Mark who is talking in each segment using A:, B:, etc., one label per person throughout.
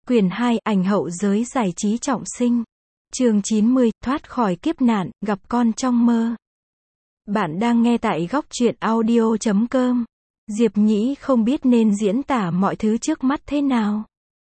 A: Quyển 2, ảnh hậu giới giải trí trọng sinh. Chương 90, thoát khỏi kiếp nạn, gặp con trong mơ. Bạn đang nghe tại góc truyện audio.com. Diệp Nhĩ không biết nên diễn tả mọi thứ trước mắt thế nào.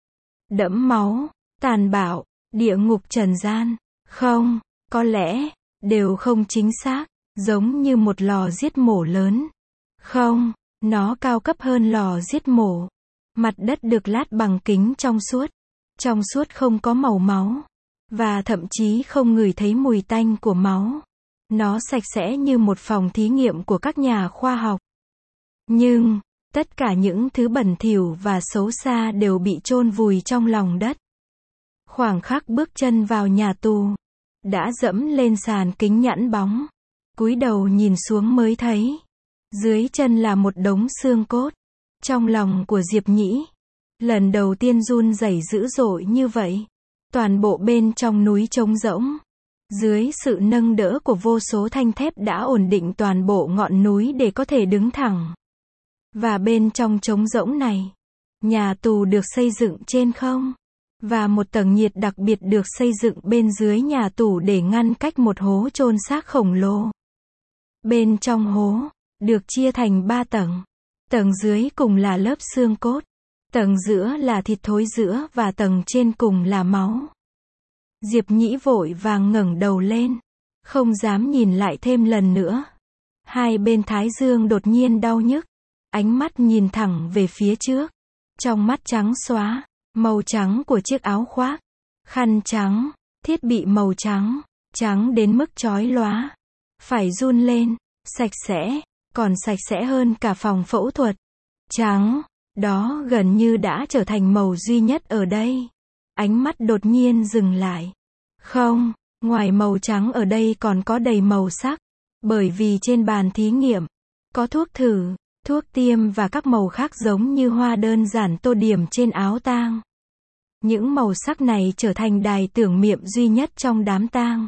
A: Đẫm máu, tàn bạo, địa ngục trần gian. Không, có lẽ, đều không chính xác, giống như một lò giết mổ lớn. Không, nó cao cấp hơn lò giết mổ. Mặt đất được lát bằng kính trong suốt không có màu máu, và thậm chí không ngửi thấy mùi tanh của máu. Nó sạch sẽ như một phòng thí nghiệm của các nhà khoa học. Nhưng, tất cả những thứ bẩn thỉu và xấu xa đều bị chôn vùi trong lòng đất. Khoảng khắc bước chân vào nhà tù, đã dẫm lên sàn kính nhẵn bóng, cúi đầu nhìn xuống mới thấy, dưới chân là một đống xương cốt. Trong lòng của Diệp Nhĩ, lần đầu tiên run rẩy dữ dội như vậy. Toàn bộ bên trong núi trống rỗng, dưới sự nâng đỡ của vô số thanh thép đã ổn định toàn bộ ngọn núi để có thể đứng thẳng. Và bên trong trống rỗng này, nhà tù được xây dựng trên không, và một tầng nhiệt đặc biệt được xây dựng bên dưới nhà tù để ngăn cách một hố chôn xác khổng lồ. Bên trong hố, được chia thành 3 tầng. Tầng dưới cùng là lớp xương cốt, tầng giữa là thịt thối giữa và tầng trên cùng là máu. Diệp Nhĩ vội vàng ngẩng đầu lên, không dám nhìn lại thêm lần nữa. Hai bên thái dương đột nhiên đau nhức, ánh mắt nhìn thẳng về phía trước. Trong mắt trắng xóa, màu trắng của chiếc áo khoác, khăn trắng, thiết bị màu trắng, trắng đến mức chói lóa. Phải run lên, sạch sẽ, còn sạch sẽ hơn cả phòng phẫu thuật. Trắng, đó gần như đã trở thành màu duy nhất ở đây. Ánh mắt đột nhiên dừng lại. Không, ngoài màu trắng ở đây còn có đầy màu sắc. Bởi vì trên bàn thí nghiệm, có thuốc thử, thuốc tiêm và các màu khác giống như hoa đơn giản tô điểm trên áo tang. Những màu sắc này trở thành đài tưởng niệm duy nhất trong đám tang.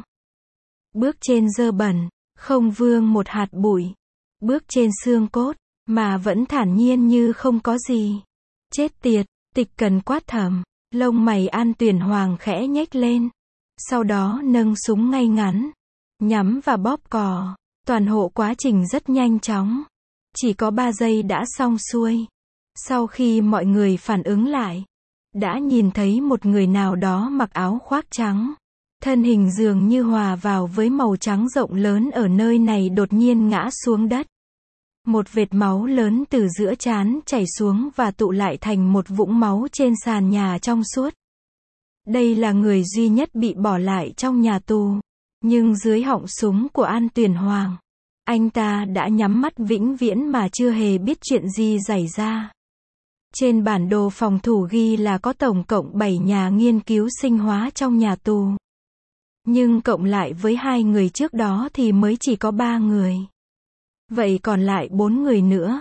A: Bước trên dơ bẩn, không vương một hạt bụi. Bước trên xương cốt, mà vẫn thản nhiên như không có gì. Chết tiệt, Tịch Cần quát thầm, lông mày An Tuyển Hoàng khẽ nhếch lên. Sau đó nâng súng ngay ngắn, nhắm và bóp cò. Toàn hộ quá trình rất nhanh chóng. Chỉ có 3 giây đã xong xuôi. Sau khi mọi người phản ứng lại, đã nhìn thấy một người nào đó mặc áo khoác trắng. Thân hình dường như hòa vào với màu trắng rộng lớn ở nơi này đột nhiên ngã xuống đất. Một vệt máu lớn từ giữa trán chảy xuống và tụ lại thành một vũng máu trên sàn nhà trong suốt. Đây là người duy nhất bị bỏ lại trong nhà tù. Nhưng dưới họng súng của An Tuyển Hoàng, anh ta đã nhắm mắt vĩnh viễn mà chưa hề biết chuyện gì xảy ra. Trên bản đồ phòng thủ ghi là có tổng cộng 7 nhà nghiên cứu sinh hóa trong nhà tù. Nhưng cộng lại với 2 người trước đó thì mới chỉ có 3 người. Vậy còn lại 4 người nữa.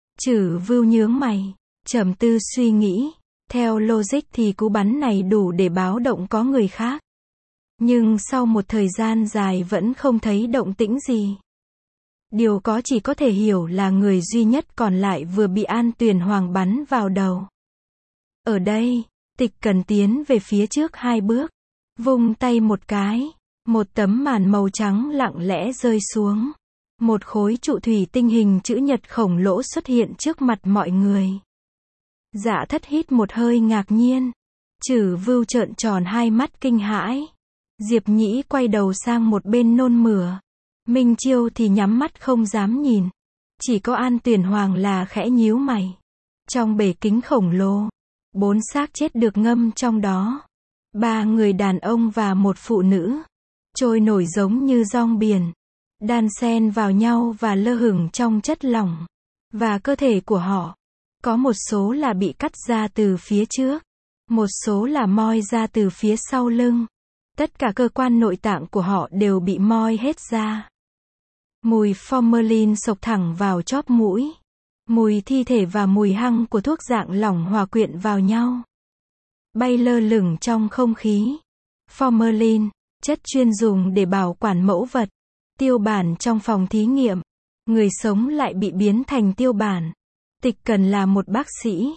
A: Chử Vưu nhướng mày, trầm tư suy nghĩ. Theo logic thì cú bắn này đủ để báo động có người khác. Nhưng sau một thời gian dài vẫn không thấy động tĩnh gì. Điều có chỉ có thể hiểu là người duy nhất còn lại vừa bị An Tuyển Hoàng bắn vào đầu. Ở đây, Tịch Cần tiến về phía trước 2 bước. Vung tay một cái, một tấm màn màu trắng lặng lẽ rơi xuống. Một khối trụ thủy tinh hình chữ nhật khổng lồ xuất hiện trước mặt mọi người. Dạ Thất hít một hơi ngạc nhiên. Chử Vưu trợn tròn 2 mắt kinh hãi. Diệp Nhĩ quay đầu sang một bên nôn mửa. Minh Chiêu thì nhắm mắt không dám nhìn. Chỉ có An Tuyển Hoàng là khẽ nhíu mày. Trong bể kính khổng lồ, 4 xác chết được ngâm trong đó. 3 người đàn ông và một phụ nữ, trôi nổi giống như rong biển, đan xen vào nhau và lơ lửng trong chất lỏng. Và cơ thể của họ, có một số là bị cắt ra từ phía trước, một số là moi ra từ phía sau lưng. Tất cả cơ quan nội tạng của họ đều bị moi hết ra. Mùi formalin xộc thẳng vào chóp mũi. Mùi thi thể và mùi hăng của thuốc dạng lỏng hòa quyện vào nhau, bay lơ lửng trong không khí. Formalin, chất chuyên dùng để bảo quản mẫu vật, tiêu bản trong phòng thí nghiệm. Người sống lại bị biến thành tiêu bản. Tịch Cần là một bác sĩ.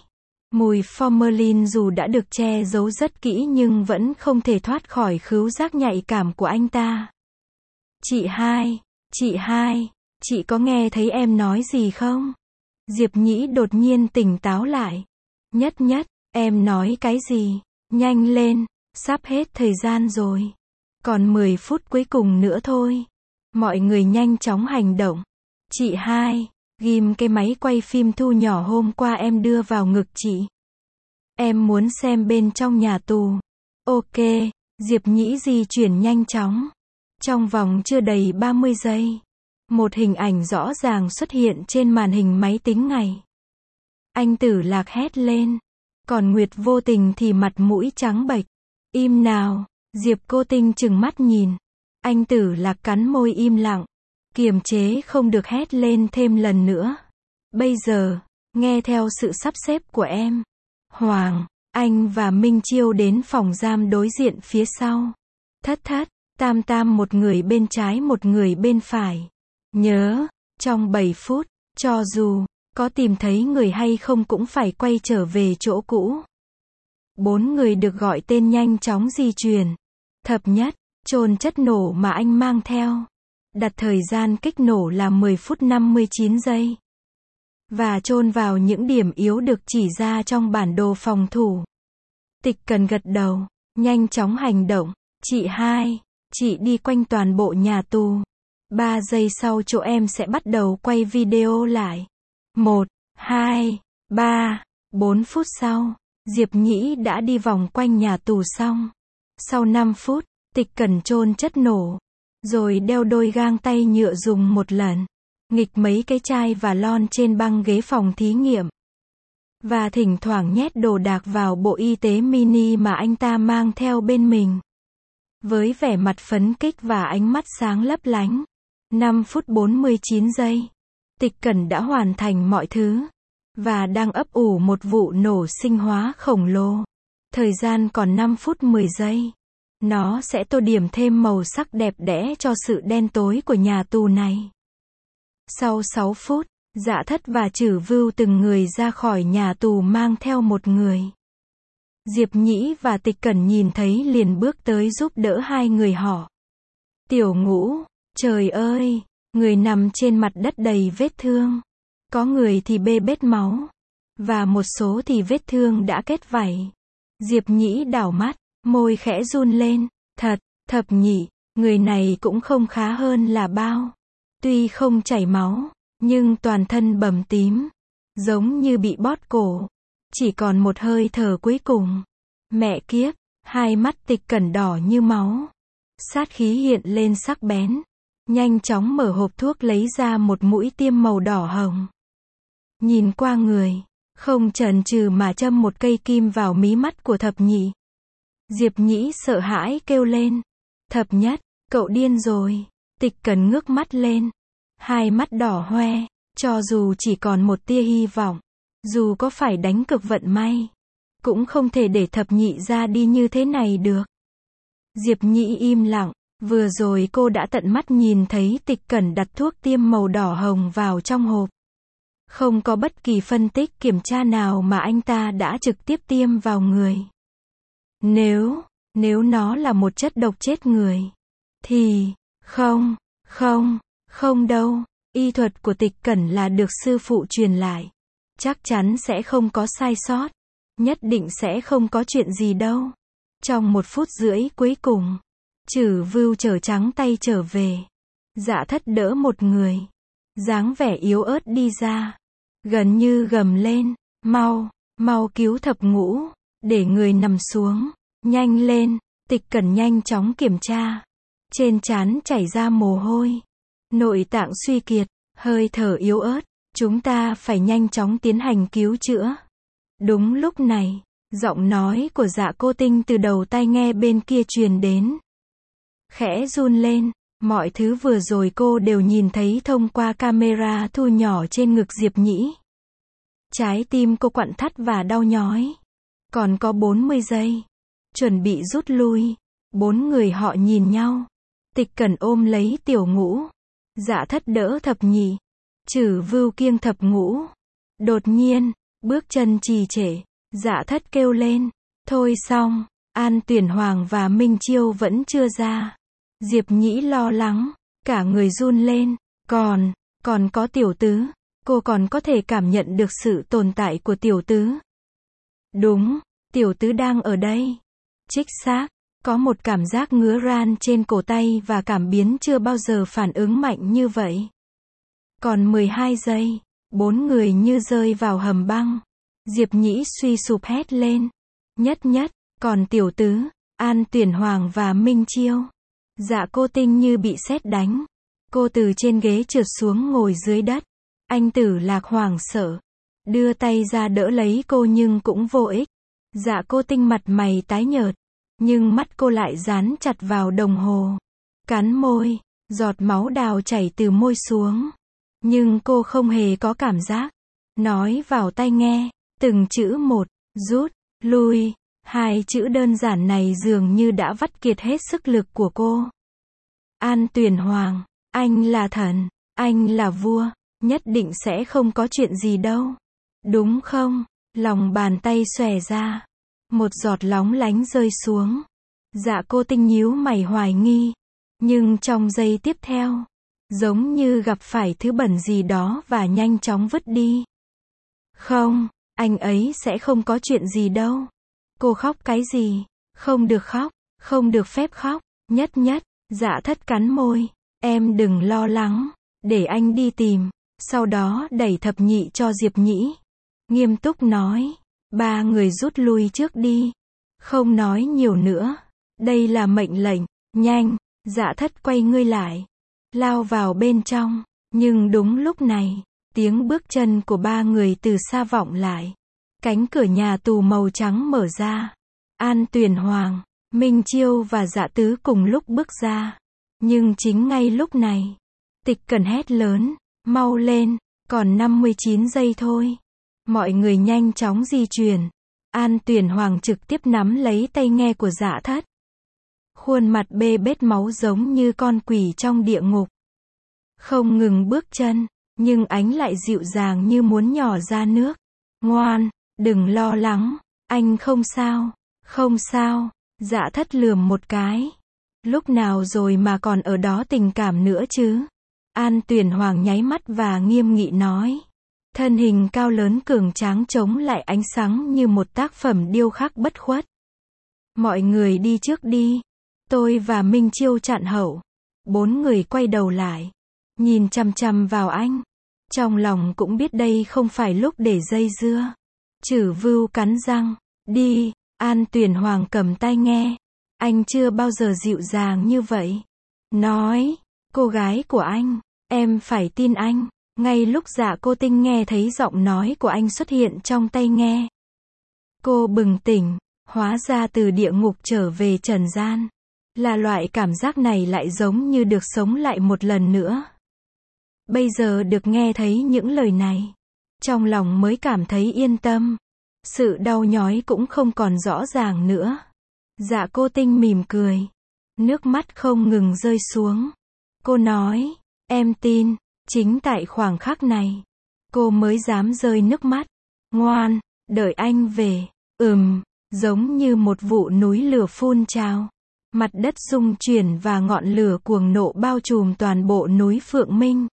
A: Mùi formalin dù đã được che giấu rất kỹ nhưng vẫn không thể thoát khỏi khứu giác nhạy cảm của anh ta. Chị hai, chị có nghe thấy em nói gì không? Diệp Nhĩ đột nhiên tỉnh táo lại. Nhất, em nói cái gì? Nhanh lên, sắp hết thời gian rồi. Còn 10 phút cuối cùng nữa thôi. Mọi người nhanh chóng hành động. Chị hai, ghim cái máy quay phim thu nhỏ hôm qua em đưa vào ngực chị. Em muốn xem bên trong nhà tù. Ok, Diệp Nhĩ di chuyển nhanh chóng. Trong vòng chưa đầy 30 giây, một hình ảnh rõ ràng xuất hiện trên màn hình máy tính ngay. Anh Tử Lạc hét lên. Còn Nguyệt Vô Tình thì mặt mũi trắng bệch. Im nào, Diệp Cô Tinh trừng mắt nhìn. Anh Tử Lạc cắn môi im lặng. Kiềm chế không được hét lên thêm lần nữa. Bây giờ, nghe theo sự sắp xếp của em. Hoàng, anh và Minh Chiêu đến phòng giam đối diện phía sau. Thất, tam một người bên trái một người bên phải. Nhớ, trong 7 phút, cho dù có tìm thấy người hay không cũng phải quay trở về chỗ cũ. 4 người được gọi tên nhanh chóng di chuyển. Thập nhất, chôn chất nổ mà anh mang theo. Đặt thời gian kích nổ là 10 phút 59 giây. Và chôn vào những điểm yếu được chỉ ra trong bản đồ phòng thủ. Tịch Cần gật đầu, nhanh chóng hành động. Chị hai, chị đi quanh toàn bộ nhà tù. 3 giây sau chỗ em sẽ bắt đầu quay video lại. 1, 2, 3, 4 phút sau, Diệp Nhĩ đã đi vòng quanh nhà tù xong. Sau 5 phút, Tịch Cần chôn chất nổ, rồi đeo đôi găng tay nhựa dùng một lần, nghịch mấy cái chai và lon trên băng ghế phòng thí nghiệm. Và thỉnh thoảng nhét đồ đạc vào bộ y tế mini mà anh ta mang theo bên mình. Với vẻ mặt phấn khích và ánh mắt sáng lấp lánh. 5 phút 49 giây. Tịch Cẩn đã hoàn thành mọi thứ. Và đang ấp ủ một vụ nổ sinh hóa khổng lồ. Thời gian còn 5 phút 10 giây. Nó sẽ tô điểm thêm màu sắc đẹp đẽ cho sự đen tối của nhà tù này. Sau 6 phút, Dạ Thất và Trử Vưu từng người ra khỏi nhà tù mang theo một người. Diệp Nhĩ và Tịch Cẩn nhìn thấy liền bước tới giúp đỡ hai người họ. Tiểu Ngũ, trời ơi, người nằm trên mặt đất đầy vết thương. Có người thì bê bết máu. Và một số thì vết thương đã kết vảy. Diệp Nhĩ đảo mắt, môi khẽ run lên. Thật, Thập Nhị, người này cũng không khá hơn là bao. Tuy không chảy máu, nhưng toàn thân bầm tím. Giống như bị bóp cổ. Chỉ còn một hơi thở cuối cùng. Mẹ kiếp, hai mắt Tịch Cẩn đỏ như máu. Sát khí hiện lên sắc bén. Nhanh chóng mở hộp thuốc lấy ra một mũi tiêm màu đỏ hồng. Nhìn qua người, không chần chừ mà châm một cây kim vào mí mắt của Thập Nhị. Diệp Nhĩ sợ hãi kêu lên. Thập Nhất, cậu điên rồi. Tịch Cẩn ngước mắt lên. Hai mắt đỏ hoe, cho dù chỉ còn một tia hy vọng. Dù có phải đánh cược vận may, cũng không thể để Thập Nhị ra đi như thế này được. Diệp Nhĩ im lặng, vừa rồi cô đã tận mắt nhìn thấy Tịch Cẩn đặt thuốc tiêm màu đỏ hồng vào trong hộp. Không có bất kỳ phân tích kiểm tra nào mà anh ta đã trực tiếp tiêm vào người. Nếu nó là một chất độc chết người, thì, không đâu, y thuật của Tịch Cẩn là được sư phụ truyền lại. Chắc chắn sẽ không có sai sót. Nhất định sẽ không có chuyện gì đâu. Trong 1 phút rưỡi cuối cùng, Trử Vưu trở trắng tay trở về. Dạ Thất đỡ một người. Dáng vẻ yếu ớt đi ra. Gần như gầm lên. Mau cứu Thập Ngũ. Để người nằm xuống. Nhanh lên. Tịch Cẩn nhanh chóng kiểm tra. Trên trán chảy ra mồ hôi. Nội tạng suy kiệt. Hơi thở yếu ớt. Chúng ta phải nhanh chóng tiến hành cứu chữa. Đúng lúc này, giọng nói của Dạ Cô Tinh từ đầu tai nghe bên kia truyền đến. Khẽ run lên, mọi thứ vừa rồi cô đều nhìn thấy thông qua camera thu nhỏ trên ngực Diệp Nhĩ. Trái tim cô quặn thắt và đau nhói. Còn có 40 giây. Chuẩn bị rút lui. 4 người họ nhìn nhau. Tịch Cẩn ôm lấy Tiểu Ngũ. Dạ Thất đỡ Thập Nhị. Trử Vưu kiêng Thập Ngũ. Đột nhiên, bước chân trì trệ. Dạ Thất kêu lên. Thôi xong, An Tuyển Hoàng và Minh Chiêu vẫn chưa ra. Diệp Nhĩ lo lắng, cả người run lên. Còn có tiểu tứ. Cô còn có thể cảm nhận được sự tồn tại của tiểu tứ. Đúng, tiểu tứ đang ở đây. Chính xác, có một cảm giác ngứa ran trên cổ tay và cảm biến chưa bao giờ phản ứng mạnh như vậy. Còn 12 giây, 4 người như rơi vào hầm băng. Diệp Nhĩ suy sụp hét lên. Nhất, còn tiểu tứ, An Tuyển Hoàng và Minh Chiêu. Dạ Cô Tinh như bị sét đánh. Cô từ trên ghế trượt xuống ngồi dưới đất. Anh Tử Lạc hoảng sợ, đưa tay ra đỡ lấy cô nhưng cũng vô ích. Dạ Cô Tinh mặt mày tái nhợt, nhưng mắt cô lại dán chặt vào đồng hồ. Cắn môi, giọt máu đào chảy từ môi xuống. Nhưng cô không hề có cảm giác. Nói vào tai nghe, từng chữ một, rút, lui. 2 chữ đơn giản này dường như đã vắt kiệt hết sức lực của cô. An Tuyển Hoàng, anh là thần, anh là vua, nhất định sẽ không có chuyện gì đâu. Đúng không? Lòng bàn tay xòe ra. Một giọt lóng lánh rơi xuống. Dạ Cô Tinh nhíu mày hoài nghi. Nhưng trong giây tiếp theo, giống như gặp phải thứ bẩn gì đó và nhanh chóng vứt đi. Không, anh ấy sẽ không có chuyện gì đâu. Cô khóc cái gì? Không được khóc, không được phép khóc. Nhất, Dạ Thất cắn môi. Em đừng lo lắng, để anh đi tìm. Sau đó đẩy thập nhị cho Diệp Nhĩ. Nghiêm túc nói. 3 người rút lui trước đi. Không nói nhiều nữa. Đây là mệnh lệnh. Nhanh. Dạ Thất quay người lại. Lao vào bên trong. Nhưng đúng lúc này, tiếng bước chân của 3 người từ xa vọng lại. Cánh cửa nhà tù màu trắng mở ra. An Tuyển Hoàng, Minh Chiêu và Dạ Tứ cùng lúc bước ra. Nhưng chính ngay lúc này, Tịch Cẩn hét lớn. Mau lên, còn 59 giây thôi. Mọi người nhanh chóng di chuyển. An Tuyển Hoàng trực tiếp nắm lấy tay nghe của Dạ Thất. Khuôn mặt bê bết máu giống như con quỷ trong địa ngục. Không ngừng bước chân, nhưng ánh lại dịu dàng như muốn nhỏ ra nước. Ngoan, đừng lo lắng, anh không sao, không sao. Dạ Thất lườm một cái. Lúc nào rồi mà còn ở đó tình cảm nữa chứ? An Tuyển Hoàng nháy mắt và nghiêm nghị nói. Thân hình cao lớn cường tráng chống lại ánh sáng như một tác phẩm điêu khắc bất khuất. Mọi người đi trước đi. Tôi và Minh Chiêu chặn hậu. 4 người quay đầu lại. Nhìn chằm chằm vào anh. Trong lòng cũng biết đây không phải lúc để dây dưa. Chử Vưu cắn răng. Đi. An Tuyển Hoàng cầm tai nghe. Anh chưa bao giờ dịu dàng như vậy. Nói. Cô gái của anh. Em phải tin anh. Ngay lúc Dạ Cô Tinh nghe thấy giọng nói của anh xuất hiện trong tai nghe. Cô bừng tỉnh. Hóa ra từ địa ngục trở về trần gian. Là loại cảm giác này lại giống như được sống lại một lần nữa. Bây giờ được nghe thấy những lời này. Trong lòng mới cảm thấy yên tâm. Sự đau nhói cũng không còn rõ ràng nữa. Dạ Cô Tinh mỉm cười. Nước mắt không ngừng rơi xuống. Cô nói, em tin, chính tại khoảnh khắc này, cô mới dám rơi nước mắt. Ngoan, đợi anh về. Giống như một vụ núi lửa phun trào. Mặt đất rung chuyển và ngọn lửa cuồng nộ bao trùm toàn bộ núi Phượng Minh.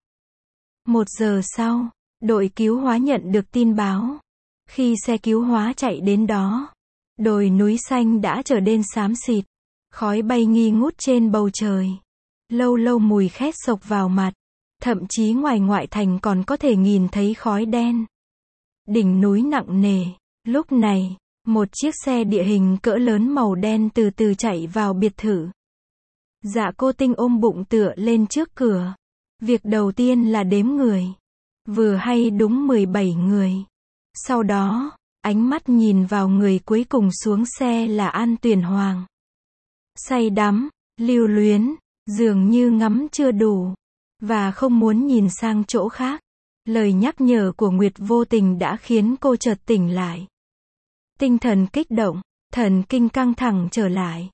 A: 1 giờ sau, đội cứu hóa nhận được tin báo. Khi xe cứu hóa chạy đến đó, đồi núi xanh đã trở nên xám xịt. Khói bay nghi ngút trên bầu trời. Lâu lâu mùi khét sộc vào mặt. Thậm chí ngoài ngoại thành còn có thể nhìn thấy khói đen. Đỉnh núi nặng nề. Lúc này, một chiếc xe địa hình cỡ lớn màu đen từ từ chạy vào biệt thự. Dạ Cô Tinh ôm bụng tựa lên trước cửa. Việc đầu tiên là đếm người. Vừa hay đúng 17 người. Sau đó, ánh mắt nhìn vào người cuối cùng xuống xe là An Tuyển Hoàng. Say đắm, lưu luyến, dường như ngắm chưa đủ, và không muốn nhìn sang chỗ khác. Lời nhắc nhở của Nguyệt vô tình đã khiến cô chợt tỉnh lại. Tinh thần kích động, thần kinh căng thẳng trở lại.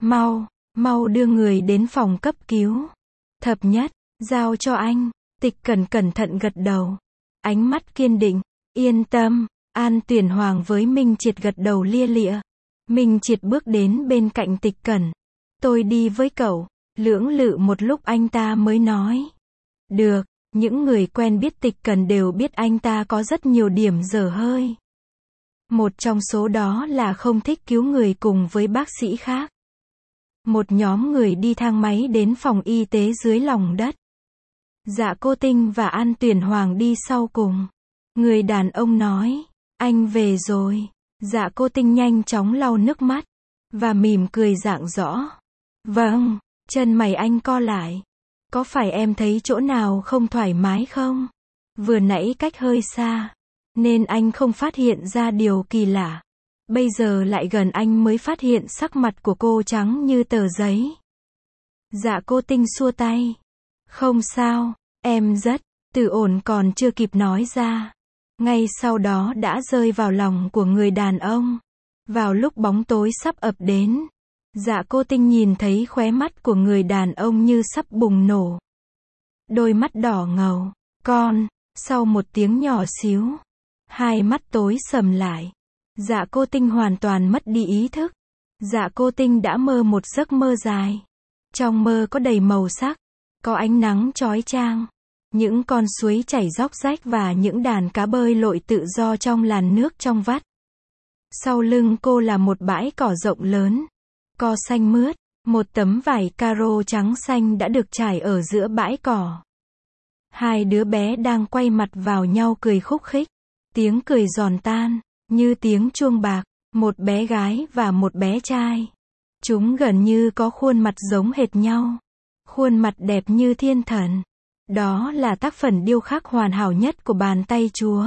A: Mau đưa người đến phòng cấp cứu. Thập nhất, giao cho anh. Tịch Cẩn cẩn thận gật đầu. Ánh mắt kiên định. Yên tâm, An Tuyển Hoàng với Minh Triệt gật đầu lia lịa. Minh Triệt bước đến bên cạnh Tịch Cẩn. Tôi đi với cậu. Lưỡng lự một lúc anh ta mới nói. Được, những người quen biết Tịch Cẩn đều biết anh ta có rất nhiều điểm dở hơi. Một trong số đó là không thích cứu người cùng với bác sĩ khác. Một nhóm người đi thang máy đến phòng y tế dưới lòng đất. Dạ Cô Tinh và An Tuyển Hoàng đi sau cùng. Người đàn ông nói, anh về rồi. Dạ Cô Tinh nhanh chóng lau nước mắt, và mỉm cười rạng rõ. Vâng, chân mày anh co lại. Có phải em thấy chỗ nào không thoải mái không? Vừa nãy cách hơi xa, nên anh không phát hiện ra điều kỳ lạ. Bây giờ lại gần anh mới phát hiện sắc mặt của cô trắng như tờ giấy. Dạ Cô Tinh xua tay. Không sao, em rất, Từ Ổn còn chưa kịp nói ra. Ngay sau đó đã rơi vào lòng của người đàn ông. Vào lúc bóng tối sắp ập đến, Dạ Cô Tinh nhìn thấy khóe mắt của người đàn ông như sắp bùng nổ. Đôi mắt đỏ ngầu, sau một tiếng nhỏ xíu, hai mắt tối sầm lại. Dạ Cô Tinh hoàn toàn mất đi ý thức. Dạ Cô Tinh đã mơ một giấc mơ dài. Trong mơ có đầy màu sắc, có ánh nắng chói chang, những con suối chảy róc rách và những đàn cá bơi lội tự do trong làn nước trong vắt. Sau lưng cô là một bãi cỏ rộng lớn, cỏ xanh mướt, một tấm vải caro trắng xanh đã được trải ở giữa bãi cỏ. Hai đứa bé đang quay mặt vào nhau cười khúc khích, tiếng cười giòn tan, như tiếng chuông bạc, một bé gái và một bé trai. Chúng gần như có khuôn mặt giống hệt nhau, khuôn mặt đẹp như thiên thần. Đó là tác phẩm điêu khắc hoàn hảo nhất của bàn tay Chúa.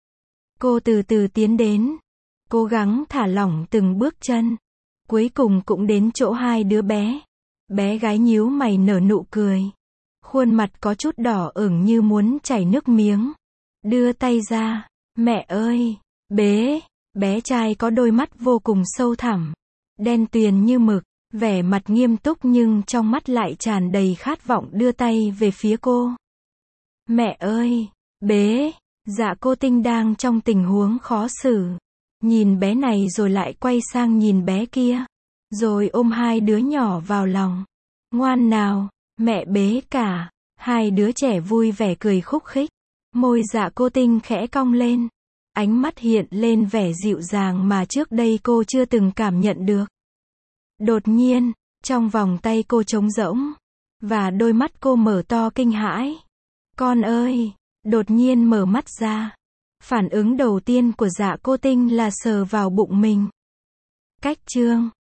A: Cô từ từ tiến đến, cố gắng thả lỏng từng bước chân. Cuối cùng cũng đến chỗ hai đứa bé. Bé gái nhíu mày nở nụ cười. Khuôn mặt có chút đỏ ửng như muốn chảy nước miếng. Đưa tay ra. Mẹ ơi! Bé trai có đôi mắt vô cùng sâu thẳm, đen tuyền như mực, vẻ mặt nghiêm túc nhưng trong mắt lại tràn đầy khát vọng đưa tay về phía cô. Mẹ ơi! Dạ Cô Tinh đang trong tình huống khó xử. Nhìn bé này rồi lại quay sang nhìn bé kia. Rồi ôm hai đứa nhỏ vào lòng. Ngoan nào, mẹ bế cả. Hai đứa trẻ vui vẻ cười khúc khích. Môi Dạ Cô Tinh khẽ cong lên. Ánh mắt hiện lên vẻ dịu dàng mà trước đây cô chưa từng cảm nhận được. Đột nhiên, trong vòng tay cô trống rỗng. Và đôi mắt cô mở to kinh hãi. Con ơi! Đột nhiên mở mắt ra. Phản ứng đầu tiên của Dạ Cô Tinh là sờ vào bụng mình. Cách chương